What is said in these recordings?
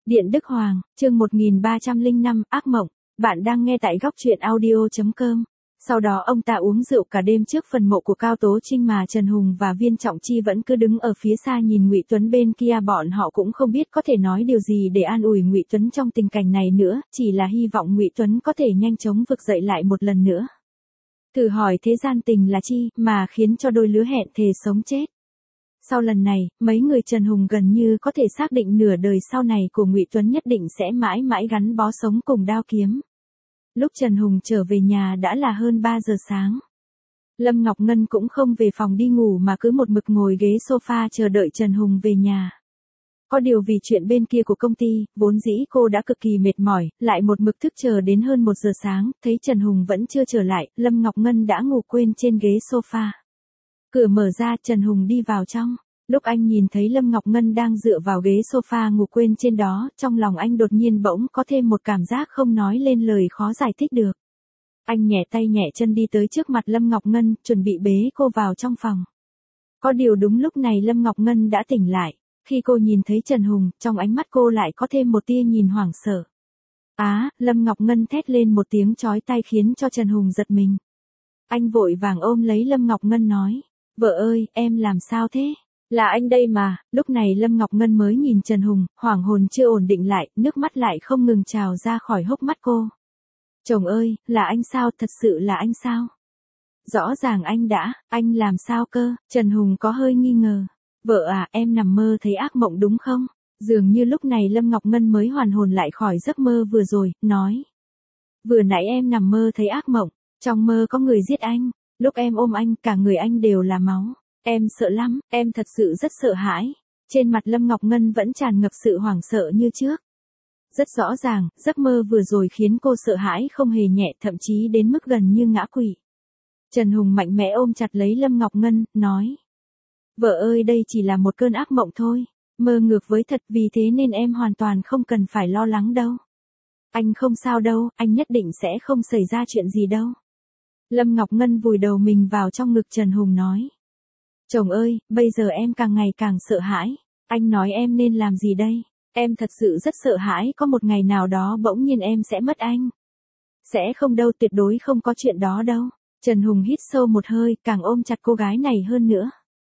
Điện Đức Hoàng, chương 1305, ác mộng. Bạn đang nghe tại góc truyện audio.com. Sau đó ông ta uống rượu cả đêm trước phần mộ của Cao Tố Trinh mà Trần Hùng và Viên Trọng Chi vẫn cứ đứng ở phía xa nhìn Ngụy Tuấn bên kia, bọn họ cũng không biết có thể nói điều gì để an ủi Ngụy Tuấn trong tình cảnh này nữa, chỉ là hy vọng Ngụy Tuấn có thể nhanh chóng vực dậy lại một lần nữa. Thử hỏi thế gian tình là chi mà khiến cho đôi lứa hẹn thề sống chết. Sau lần này, mấy người Trần Hùng gần như có thể xác định nửa đời sau này của Ngụy Tuấn nhất định sẽ mãi mãi gắn bó sống cùng đao kiếm. Lúc Trần Hùng trở về nhà đã là hơn 3 giờ sáng. Lâm Ngọc Ngân cũng không về phòng đi ngủ mà cứ một mực ngồi ghế sofa chờ đợi Trần Hùng về nhà. Có điều vì chuyện bên kia của công ty, vốn dĩ cô đã cực kỳ mệt mỏi, lại một mực thức chờ đến hơn 1 giờ sáng, thấy Trần Hùng vẫn chưa trở lại, Lâm Ngọc Ngân đã ngủ quên trên ghế sofa. Cửa mở ra, Trần Hùng đi vào trong. Lúc anh nhìn thấy Lâm Ngọc Ngân đang dựa vào ghế sofa ngủ quên trên đó, trong lòng anh đột nhiên bỗng có thêm một cảm giác không nói lên lời, khó giải thích được. Anh nhẹ tay nhẹ chân đi tới trước mặt Lâm Ngọc Ngân, chuẩn bị bế cô vào trong phòng. Có điều đúng lúc này Lâm Ngọc Ngân đã tỉnh lại. Khi cô nhìn thấy Trần Hùng, trong ánh mắt cô lại có thêm một tia nhìn hoảng sợ. Lâm Ngọc Ngân thét lên một tiếng chói tai khiến cho Trần Hùng giật mình. Anh vội vàng ôm lấy Lâm Ngọc Ngân nói, vợ ơi, em làm sao thế? Là anh đây mà. Lúc này Lâm Ngọc Ngân mới nhìn Trần Hùng, hoảng hồn chưa ổn định lại, nước mắt lại không ngừng trào ra khỏi hốc mắt cô. Chồng ơi, là anh sao, thật sự là anh sao? Rõ ràng anh làm sao cơ? Trần Hùng có hơi nghi ngờ. Vợ à, em nằm mơ thấy ác mộng đúng không? Dường như lúc này Lâm Ngọc Ngân mới hoàn hồn lại khỏi giấc mơ vừa rồi, nói. Vừa nãy em nằm mơ thấy ác mộng, trong mơ có người giết anh, lúc em ôm anh, cả người anh đều là máu. Em sợ lắm, em thật sự rất sợ hãi. Trên mặt Lâm Ngọc Ngân vẫn tràn ngập sự hoảng sợ như trước. Rất rõ ràng, giấc mơ vừa rồi khiến cô sợ hãi không hề nhẹ, thậm chí đến mức gần như ngã quỵ. Trần Hùng mạnh mẽ ôm chặt lấy Lâm Ngọc Ngân, nói. Vợ ơi, đây chỉ là một cơn ác mộng thôi, mơ ngược với thật, vì thế nên em hoàn toàn không cần phải lo lắng đâu. Anh không sao đâu, anh nhất định sẽ không xảy ra chuyện gì đâu. Lâm Ngọc Ngân vùi đầu mình vào trong ngực Trần Hùng nói. Chồng ơi, bây giờ em càng ngày càng sợ hãi, anh nói em nên làm gì đây? Em thật sự rất sợ hãi có một ngày nào đó bỗng nhiên em sẽ mất anh. Sẽ không đâu, tuyệt đối không có chuyện đó đâu. Trần Hùng hít sâu một hơi, càng ôm chặt cô gái này hơn nữa.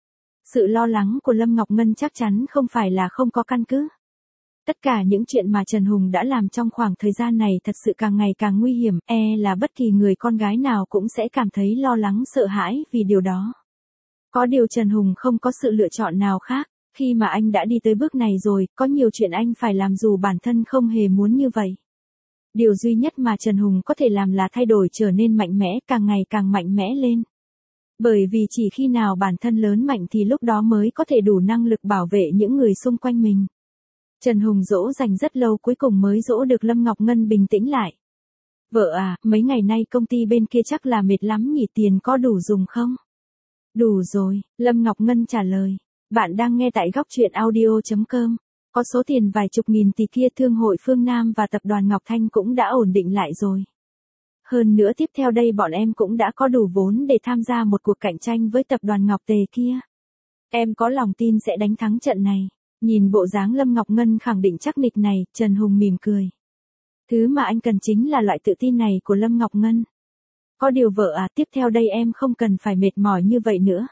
Sự lo lắng của Lâm Ngọc Ngân chắc chắn không phải là không có căn cứ. Tất cả những chuyện mà Trần Hùng đã làm trong khoảng thời gian này thật sự càng ngày càng nguy hiểm, là bất kỳ người con gái nào cũng sẽ cảm thấy lo lắng sợ hãi vì điều đó. Có điều Trần Hùng không có sự lựa chọn nào khác, khi mà anh đã đi tới bước này rồi, có nhiều chuyện anh phải làm dù bản thân không hề muốn như vậy. Điều duy nhất mà Trần Hùng có thể làm là thay đổi, trở nên mạnh mẽ, càng ngày càng mạnh mẽ lên. Bởi vì chỉ khi nào bản thân lớn mạnh thì lúc đó mới có thể đủ năng lực bảo vệ những người xung quanh mình. Trần Hùng dỗ dành rất lâu, cuối cùng mới dỗ được Lâm Ngọc Ngân bình tĩnh lại. Vợ à, mấy ngày nay công ty bên kia chắc là mệt lắm nhỉ, tiền có đủ dùng không? Đủ rồi, Lâm Ngọc Ngân trả lời. Bạn đang nghe tại góc truyện audio.com. Có số tiền vài chục nghìn tỷ kia, Thương hội Phương Nam và tập đoàn Ngọc Thanh cũng đã ổn định lại rồi. Hơn nữa tiếp theo đây bọn em cũng đã có đủ vốn để tham gia một cuộc cạnh tranh với tập đoàn Ngọc Tề kia. Em có lòng tin sẽ đánh thắng trận này. Nhìn bộ dáng Lâm Ngọc Ngân khẳng định chắc nịch này, Trần Hùng mỉm cười. Thứ mà anh cần chính là loại tự tin này của Lâm Ngọc Ngân. Có điều vợ à, tiếp theo đây em không cần phải mệt mỏi như vậy nữa.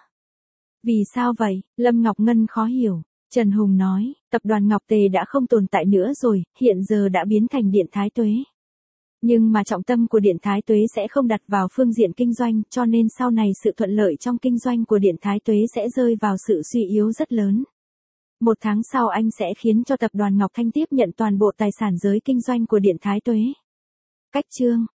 Vì sao vậy? Lâm Ngọc Ngân khó hiểu. Trần Hùng nói, tập đoàn Ngọc Tề đã không tồn tại nữa rồi, hiện giờ đã biến thành Điện Thái Tuế. Nhưng mà trọng tâm của Điện Thái Tuế sẽ không đặt vào phương diện kinh doanh, cho nên sau này sự thuận lợi trong kinh doanh của Điện Thái Tuế sẽ rơi vào sự suy yếu rất lớn. 1 tháng sau anh sẽ khiến cho tập đoàn Ngọc Thanh tiếp nhận toàn bộ tài sản giới kinh doanh của Điện Thái Tuế. Cách chương